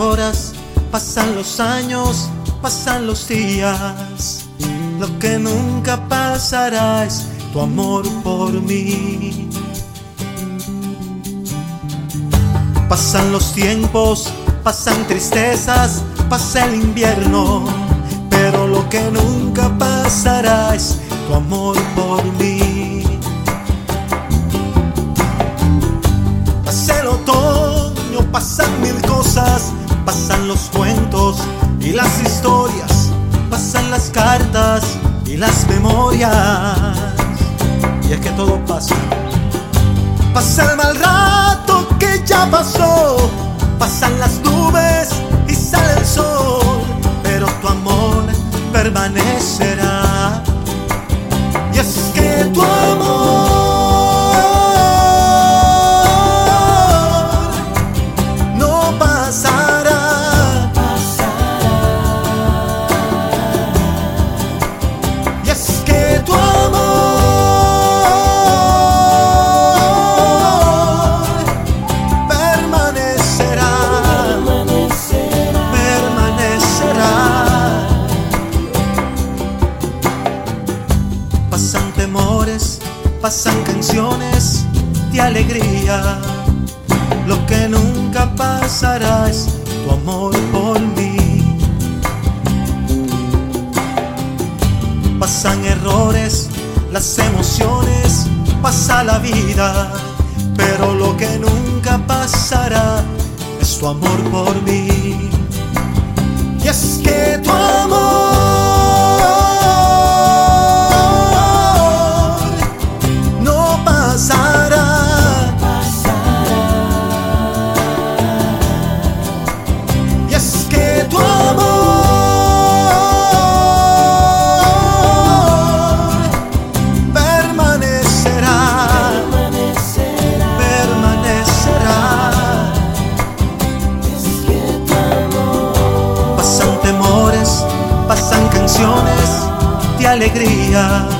horas, pasan los años, pasan los días. Lo que nunca pasará es tu amor por mí. Pasan los tiempos, pasan tristezas, pasa el invierno, pero lo que nunca pasará es tu amor por mí. Pasa el otoño, pasan mil cosas, pasan los cuentos y las historias, pasan las cartas y las memorias. Y es que todo pasa. Pasa el mal rato que ya pasó, pasan las nubes y sale el sol, pero tu amor permanecerá. Y es que tu amor no pasará. Y es que tu amor pasan temores, pasan canciones de alegría. Lo que nunca pasará es tu amor por mí. Pasan errores, las emociones, pasa la vida, pero lo que nunca pasará es tu amor por mí. Y es que tu amor pasan canciones de alegría.